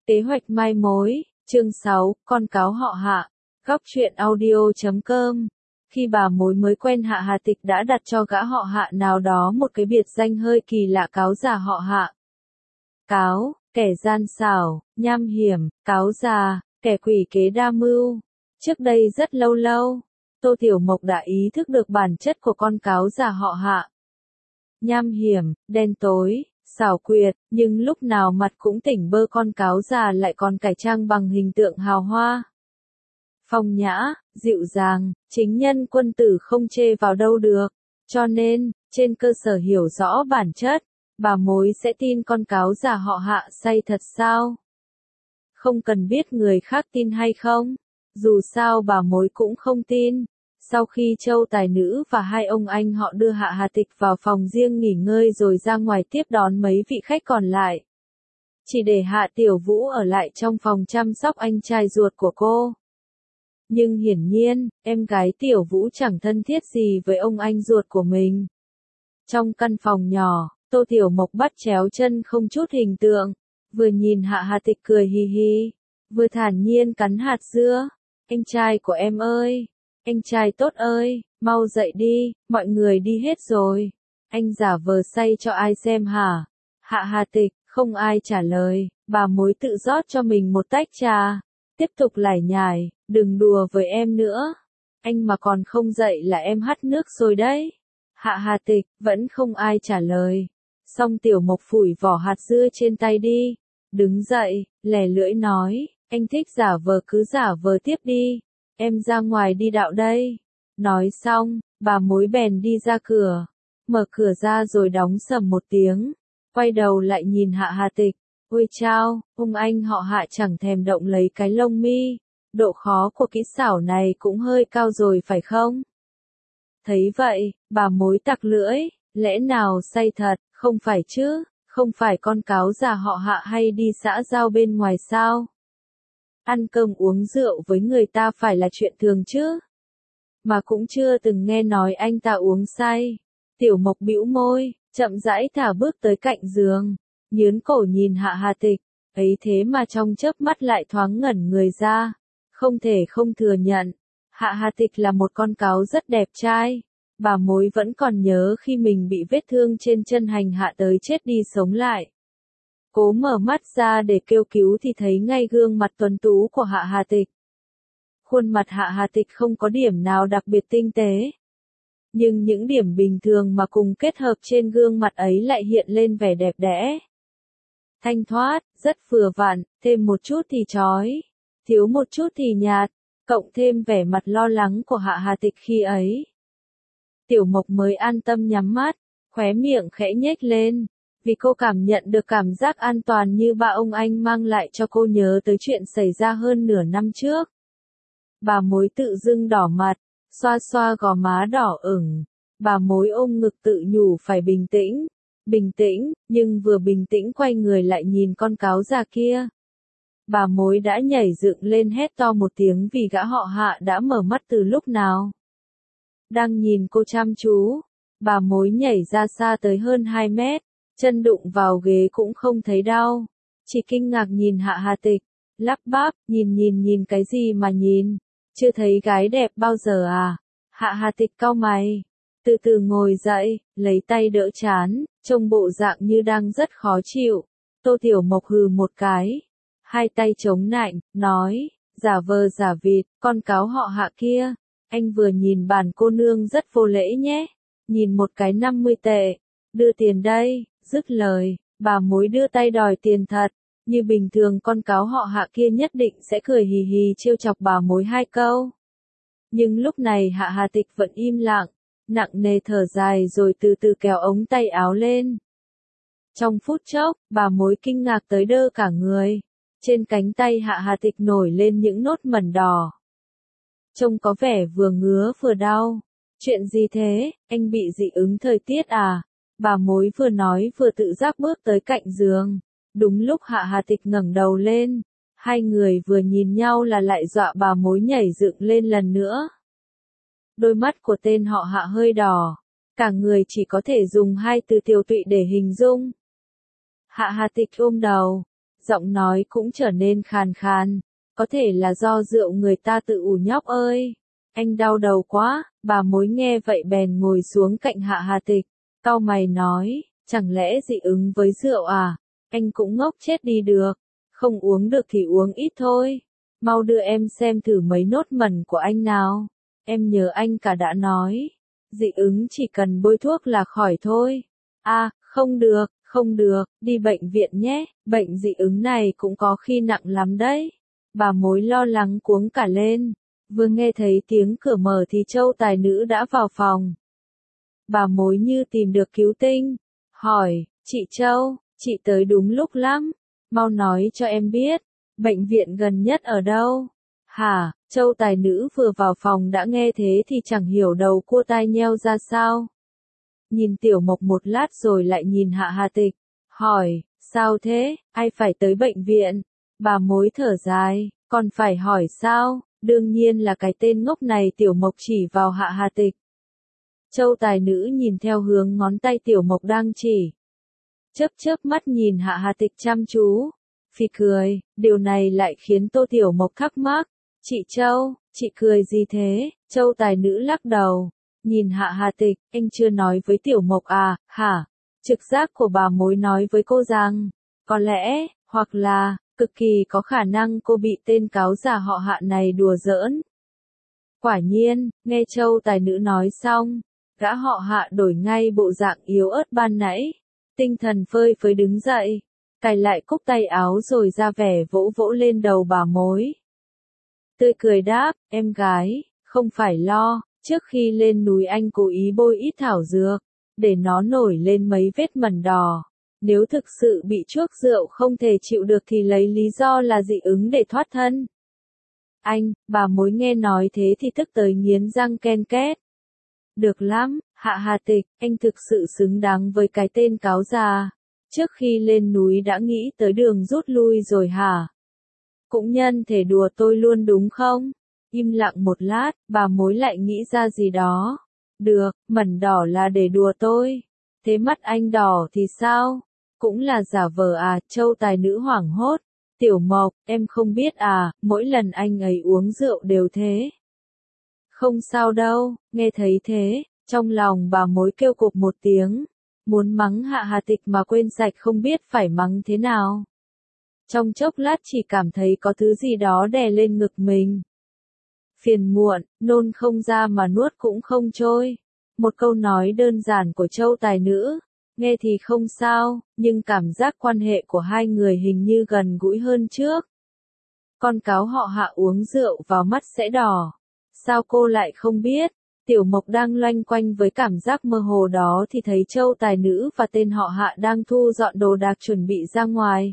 Kế hoạch mai mối, chương 6, con cáo họ Hạ. Góc truyện audio.com. Khi bà mối mới quen Hạ Hà Tịch đã đặt cho gã họ Hạ nào đó một cái biệt danh hơi kỳ lạ, cáo già họ Hạ. Cáo, kẻ gian xảo, nham hiểm; cáo già, kẻ quỷ kế đa mưu. Trước đây rất lâu lâu, Tô Tiểu Mộc đã ý thức được bản chất của con cáo già họ Hạ. Nham hiểm, đen tối, xảo quyệt, nhưng lúc nào mặt cũng tỉnh bơ, con cáo già lại còn cải trang bằng hình tượng hào hoa, phong nhã, dịu dàng, chính nhân quân tử, không chê vào đâu được. Cho nên, trên cơ sở hiểu rõ bản chất, bà mối sẽ tin con cáo già họ Hạ say thật sao? Không cần biết người khác tin hay không, dù sao bà mối cũng không tin. Sau khi Châu Tài Nữ và hai ông anh họ đưa Hạ Hà Tịch vào phòng riêng nghỉ ngơi rồi ra ngoài tiếp đón mấy vị khách còn lại, chỉ để Hạ Tiểu Vũ ở lại trong phòng chăm sóc anh trai ruột của cô. Nhưng hiển nhiên, em gái Tiểu Vũ chẳng thân thiết gì với ông anh ruột của mình. Trong căn phòng nhỏ, Tô Tiểu Mộc bắt chéo chân không chút hình tượng, vừa nhìn Hạ Hà Tịch cười hì hì, vừa thản nhiên cắn hạt dưa. Anh trai của em ơi! Anh trai tốt ơi, mau dậy đi, mọi người đi hết rồi. Anh giả vờ say cho ai xem hả? Hạ Hà Tịch, không ai trả lời, bà mối tự rót cho mình một tách trà, tiếp tục lải nhải, đừng đùa với em nữa. Anh mà còn không dậy là em hắt nước rồi đấy. Hạ Hà Tịch, vẫn không ai trả lời. Xong Tiểu Mộc phủi vỏ hạt dưa trên tay đi, đứng dậy, lè lưỡi nói, anh thích giả vờ cứ giả vờ tiếp đi. Em ra ngoài đi đạo đây. Nói xong, bà mối bèn đi ra cửa, mở cửa ra rồi đóng sầm một tiếng, quay đầu lại nhìn Hạ Hà Tịch. Ôi chao, ông anh họ Hạ chẳng thèm động lấy cái lông mi. Độ khó của kỹ xảo này cũng hơi cao rồi phải không? Thấy vậy, bà mối tặc lưỡi, lẽ nào say thật, không phải chứ, không phải con cáo già họ Hạ hay đi xã giao bên ngoài sao? Ăn cơm uống rượu với người ta phải là chuyện thường chứ. Mà cũng chưa từng nghe nói anh ta uống say. Tiểu Mộc bĩu môi, chậm rãi thả bước tới cạnh giường, nhớn cổ nhìn Hạ Hà Tịch, ấy thế mà trong chớp mắt lại thoáng ngẩn người ra. Không thể không thừa nhận, Hạ Hà Tịch là một con cáo rất đẹp trai. Bà mối vẫn còn nhớ khi mình bị vết thương trên chân hành hạ tới chết đi sống lại. Cố mở mắt ra để kêu cứu thì thấy ngay gương mặt tuấn tú của Hạ Hà Tịch. Khuôn mặt Hạ Hà Tịch không có điểm nào đặc biệt tinh tế, nhưng những điểm bình thường mà cùng kết hợp trên gương mặt ấy lại hiện lên vẻ đẹp đẽ, thanh thoát, rất vừa vặn, thêm một chút thì chói, thiếu một chút thì nhạt, cộng thêm vẻ mặt lo lắng của Hạ Hà Tịch khi ấy. Tiểu Mộc mới an tâm nhắm mắt, khóe miệng khẽ nhếch lên, vì cô cảm nhận được cảm giác an toàn như ba ông anh mang lại cho cô nhớ tới chuyện xảy ra hơn nửa năm trước. Bà mối tự dưng đỏ mặt, xoa xoa gò má đỏ ửng, bà mối ôm ngực tự nhủ phải bình tĩnh, nhưng vừa bình tĩnh quay người lại nhìn con cáo già kia. Bà mối đã nhảy dựng lên hét to một tiếng vì gã họ Hạ đã mở mắt từ lúc nào. Đang nhìn cô chăm chú, bà mối nhảy ra xa tới hơn 2 mét. Chân đụng vào ghế cũng không thấy đau, chỉ kinh ngạc nhìn Hạ Hà Tịch, lắp bắp, nhìn cái gì mà nhìn, chưa thấy gái đẹp bao giờ à? Hạ Hà Tịch cau mày, từ từ ngồi dậy, lấy tay đỡ trán, trông bộ dạng như đang rất khó chịu. Tô Tiểu Mộc hừ một cái, hai tay chống nạnh, nói, giả vờ giả vịt, con cáo họ Hạ kia, anh vừa nhìn bản cô nương rất vô lễ nhé, nhìn một cái 50 tệ, đưa tiền đây. Dứt lời, bà mối đưa tay đòi tiền thật, như bình thường con cáo họ Hạ kia nhất định sẽ cười hì hì trêu chọc bà mối 2 câu. Nhưng lúc này Hạ Hà Tịch vẫn im lặng, nặng nề thở dài rồi từ từ kéo ống tay áo lên. Trong phút chốc, bà mối kinh ngạc tới đơ cả người, trên cánh tay Hạ Hà Tịch nổi lên những nốt mẩn đỏ. Trông có vẻ vừa ngứa vừa đau. Chuyện gì thế, anh bị dị ứng thời tiết à? Bà mối vừa nói vừa tự giác bước tới cạnh giường. Đúng lúc Hạ Hà Tịch ngẩng đầu lên, hai người vừa nhìn nhau là lại dọa bà mối nhảy dựng lên lần nữa. Đôi mắt của tên họ Hạ hơi đỏ, cả người chỉ có thể dùng 2 từ tiều tụy để hình dung. Hạ Hà Tịch ôm đầu, giọng nói cũng trở nên khàn khàn. Có thể là do rượu người ta tự ủ nhóc ơi. Anh đau đầu quá, bà mối nghe vậy bèn ngồi xuống cạnh Hạ Hà Tịch. Cau mày nói, chẳng lẽ dị ứng với rượu à? Anh cũng ngốc chết đi được. Không uống được thì uống ít thôi. Mau đưa em xem thử mấy nốt mẩn của anh nào. Em nhớ anh cả đã nói. Dị ứng chỉ cần bôi thuốc là khỏi thôi. À, không được, đi bệnh viện nhé. Bệnh dị ứng này cũng có khi nặng lắm đấy. Bà mối lo lắng cuống cả lên. Vừa nghe thấy tiếng cửa mở thì Châu tài nữ đã vào phòng. Bà mối như tìm được cứu tinh. Hỏi, chị Châu, chị tới đúng lúc lắm. Mau nói cho em biết, bệnh viện gần nhất ở đâu? Hả, Châu tài nữ vừa vào phòng đã nghe thế thì chẳng hiểu đầu cua tai nheo ra sao. Nhìn Tiểu Mộc một lát rồi lại nhìn Hạ Hà Tịch. Hỏi, sao thế, ai phải tới bệnh viện? Bà mối thở dài, còn phải hỏi sao? Đương nhiên là cái tên ngốc này. Tiểu Mộc chỉ vào Hạ Hà Tịch. Châu tài nữ nhìn theo hướng ngón tay Tiểu Mộc đang chỉ. Chớp chớp mắt nhìn Hạ Hà Tịch chăm chú. Phì cười, điều này lại khiến Tô Tiểu Mộc thắc mắc. Chị Châu, chị cười gì thế? Châu tài nữ lắc đầu. Nhìn Hạ Hà Tịch, anh chưa nói với Tiểu Mộc à, hả? Trực giác của bà mối nói với cô rằng, có lẽ, hoặc là, cực kỳ có khả năng cô bị tên cáo già họ Hạ này đùa giỡn. Quả nhiên, nghe Châu tài nữ nói xong, gã họ Hạ đổi ngay bộ dạng yếu ớt ban nãy. Tinh thần phơi phới đứng dậy, cài lại cúc tay áo rồi ra vẻ vỗ vỗ lên đầu bà mối. Tươi cười đáp, em gái, không phải lo, trước khi lên núi anh cố ý bôi ít thảo dược, để nó nổi lên mấy vết mẩn đỏ. Nếu thực sự bị chuốc rượu không thể chịu được thì lấy lý do là dị ứng để thoát thân. Anh, bà mối nghe nói thế thì tức tới nghiến răng ken két. Được lắm, Hạ Hà Tịch, anh thực sự xứng đáng với cái tên cáo già. Trước khi lên núi đã nghĩ tới đường rút lui rồi hả? Cũng nhân thể đùa tôi luôn đúng không? Im lặng một lát, bà mối lại nghĩ ra gì đó. Được, mẩn đỏ là để đùa tôi. Thế mắt anh đỏ thì sao? Cũng là giả vờ à? Châu tài nữ hoảng hốt. Tiểu Mộc, em không biết à, mỗi lần anh ấy uống rượu đều thế. Không sao đâu, nghe thấy thế, trong lòng bà mối kêu cục một tiếng. Muốn mắng Hạ Hà Tịch mà quên sạch không biết phải mắng thế nào. Trong chốc lát chỉ cảm thấy có thứ gì đó đè lên ngực mình. Phiền muộn, nôn không ra mà nuốt cũng không trôi. Một câu nói đơn giản của Châu tài nữ, nghe thì không sao, nhưng cảm giác quan hệ của hai người hình như gần gũi hơn trước. Con cáo họ Hạ uống rượu vào mắt sẽ đỏ. Sao cô lại không biết? Tiểu Mộc đang loanh quanh với cảm giác mơ hồ đó thì thấy Châu tài nữ và tên họ Hạ đang thu dọn đồ đạc chuẩn bị ra ngoài.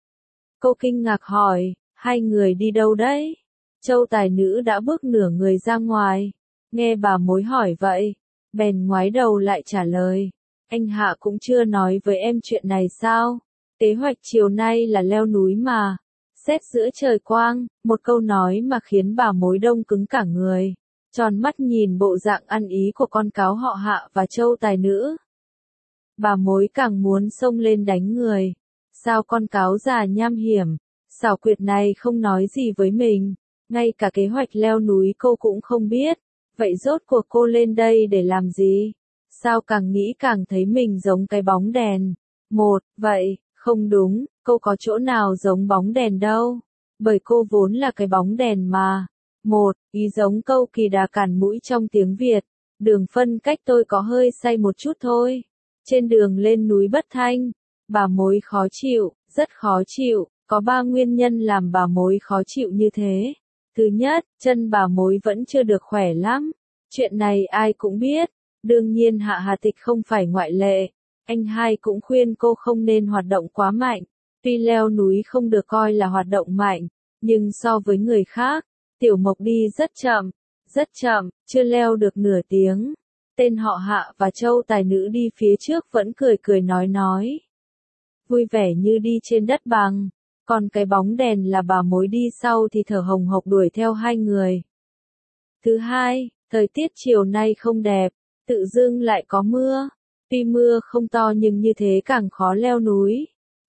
Cô kinh ngạc hỏi, hai người đi đâu đấy? Châu tài nữ đã bước nửa người ra ngoài. Nghe bà mối hỏi vậy, bèn ngoái đầu lại trả lời. Anh Hạ cũng chưa nói với em chuyện này sao? Kế hoạch chiều nay là leo núi mà. Xét giữa trời quang, một câu nói mà khiến bà mối đông cứng cả người. Tròn mắt nhìn bộ dạng ăn ý của con cáo họ Hạ và Châu tài nữ. Bà mối càng muốn xông lên đánh người. Sao con cáo già nham hiểm, xảo quyệt này không nói gì với mình, ngay cả kế hoạch leo núi cô cũng không biết, vậy rốt cuộc cô lên đây để làm gì? Sao càng nghĩ càng thấy mình giống cái bóng đèn. Vậy, không đúng, cô có chỗ nào giống bóng đèn đâu, bởi cô vốn là cái bóng đèn mà. Ý giống câu kỳ đà cản mũi trong tiếng Việt, đường phân cách tôi có hơi say một chút thôi. Trên đường lên núi Bất Thanh, bà mối khó chịu, rất khó chịu, có 3 nguyên nhân làm bà mối khó chịu như thế. Thứ nhất, chân bà mối vẫn chưa được khỏe lắm. Chuyện này ai cũng biết, đương nhiên Hạ Hà Tịch không phải ngoại lệ. Anh hai cũng khuyên cô không nên hoạt động quá mạnh. Tuy leo núi không được coi là hoạt động mạnh, nhưng so với người khác, Tiểu Mộc đi rất chậm, chưa leo được nửa tiếng. Tên họ Hạ và Châu tài nữ đi phía trước vẫn cười cười nói. Vui vẻ như đi trên đất bằng, còn cái bóng đèn là bà mối đi sau thì thở hồng hộc đuổi theo hai người. Thứ hai, thời tiết chiều nay không đẹp, tự dưng lại có mưa. Tuy mưa không to nhưng như thế càng khó leo núi.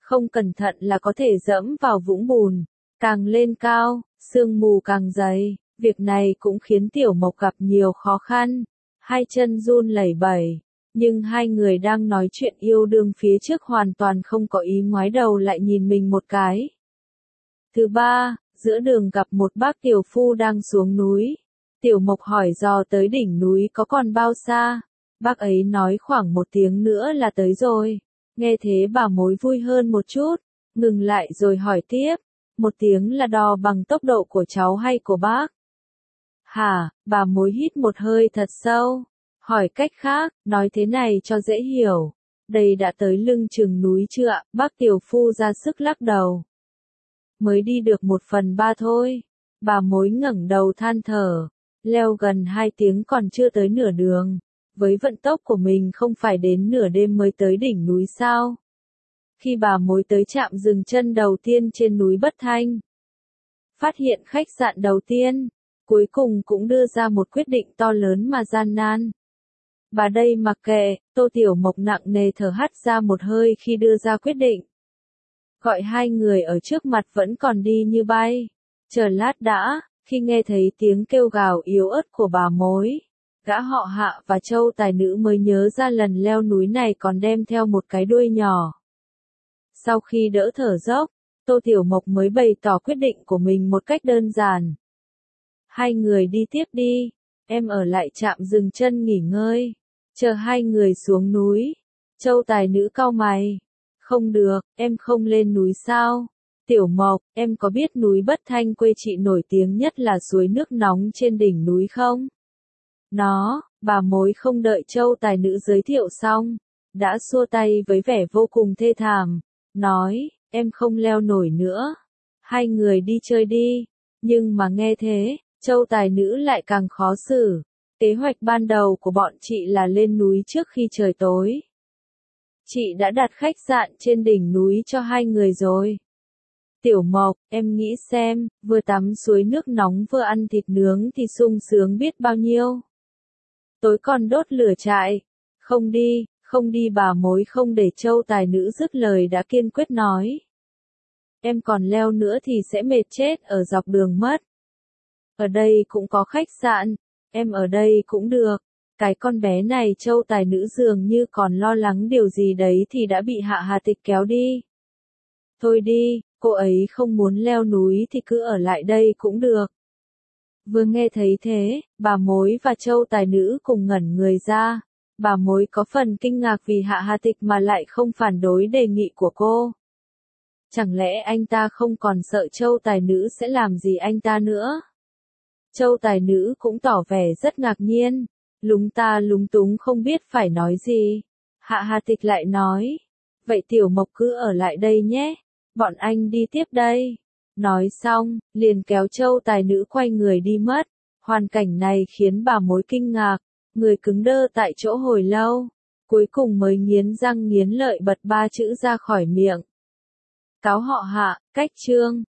không cẩn thận là có thể dẫm vào vũng bùn. Càng lên cao, sương mù càng dày, việc này cũng khiến Tiểu Mộc gặp nhiều khó khăn, hai chân run lẩy bẩy, nhưng hai người đang nói chuyện yêu đương phía trước hoàn toàn không có ý ngoái đầu lại nhìn mình một cái. Thứ ba, giữa đường gặp một bác tiểu phu đang xuống núi. Tiểu Mộc hỏi dò tới đỉnh núi có còn bao xa, bác ấy nói khoảng 1 tiếng nữa là tới rồi. Nghe thế bà mối vui hơn một chút, ngừng lại rồi hỏi tiếp, 1 tiếng là đo bằng tốc độ của cháu hay của bác? Hả, bà mối hít một hơi thật sâu, hỏi cách khác, nói thế này cho dễ hiểu. Đây đã tới lưng chừng núi chưa ạ? Bác tiểu phu ra sức lắc đầu. Mới đi được 1/3 thôi. Bà mối ngẩng đầu than thở, leo gần 2 tiếng còn chưa tới nửa đường. Với vận tốc của mình không phải đến nửa đêm mới tới đỉnh núi sao? Khi bà mối tới trạm dừng chân đầu tiên trên núi Bất Thanh, phát hiện khách sạn đầu tiên, cuối cùng cũng đưa ra một quyết định to lớn mà gian nan. Bà đây mặc kệ, Tô Tiểu Mộc nặng nề thở hắt ra một hơi khi đưa ra quyết định. Gọi hai người ở trước mặt vẫn còn đi như bay. Chờ lát đã, khi nghe thấy tiếng kêu gào yếu ớt của bà mối, gã họ Hạ và Châu tài nữ mới nhớ ra lần leo núi này còn đem theo một cái đuôi nhỏ. Sau khi đỡ thở dốc, Tô Tiểu Mộc mới bày tỏ quyết định của mình một cách đơn giản. Hai người đi tiếp đi, em ở lại trạm dừng chân nghỉ ngơi, chờ hai người xuống núi. Châu tài nữ cau mày. Không được, em không lên núi sao? Tiểu Mộc, em có biết núi Bất Thanh quê chị nổi tiếng nhất là suối nước nóng trên đỉnh núi không? Bà mối không đợi Châu tài nữ giới thiệu xong, đã xua tay với vẻ vô cùng thê thảm, nói, em không leo nổi nữa. Hai người đi chơi đi. Nhưng mà nghe thế, Châu tài nữ lại càng khó xử. Kế hoạch ban đầu của bọn chị là lên núi trước khi trời tối. Chị đã đặt khách sạn trên đỉnh núi cho hai người rồi. Tiểu Mộc, em nghĩ xem, vừa tắm suối nước nóng vừa ăn thịt nướng thì sung sướng biết bao nhiêu. Tối còn đốt lửa trại. Không đi bà mối không để Châu tài nữ dứt lời đã kiên quyết nói. Em còn leo nữa thì sẽ mệt chết ở dọc đường mất. Ở đây cũng có khách sạn, em ở đây cũng được. Cái con bé này Châu tài nữ dường như còn lo lắng điều gì đấy thì đã bị Hạ Hà Tịch kéo đi. Thôi đi, cô ấy không muốn leo núi thì cứ ở lại đây cũng được. Vừa nghe thấy thế, bà mối và Châu tài nữ cùng ngẩn người ra. Bà mối có phần kinh ngạc vì Hạ Hà Tịch mà lại không phản đối đề nghị của cô. Chẳng lẽ anh ta không còn sợ Châu tài nữ sẽ làm gì anh ta nữa? Châu tài nữ cũng tỏ vẻ rất ngạc nhiên, lúng ta lúng túng không biết phải nói gì. Hạ Hà Tịch lại nói, vậy Tiểu Mộc cứ ở lại đây nhé, bọn anh đi tiếp đây. Nói xong, liền kéo Châu tài nữ quay người đi mất. Hoàn cảnh này khiến bà mối kinh ngạc, người cứng đơ tại chỗ hồi lâu, cuối cùng mới nghiến răng nghiến lợi bật 3 chữ ra khỏi miệng. Cáo họ Hạ, cách chương.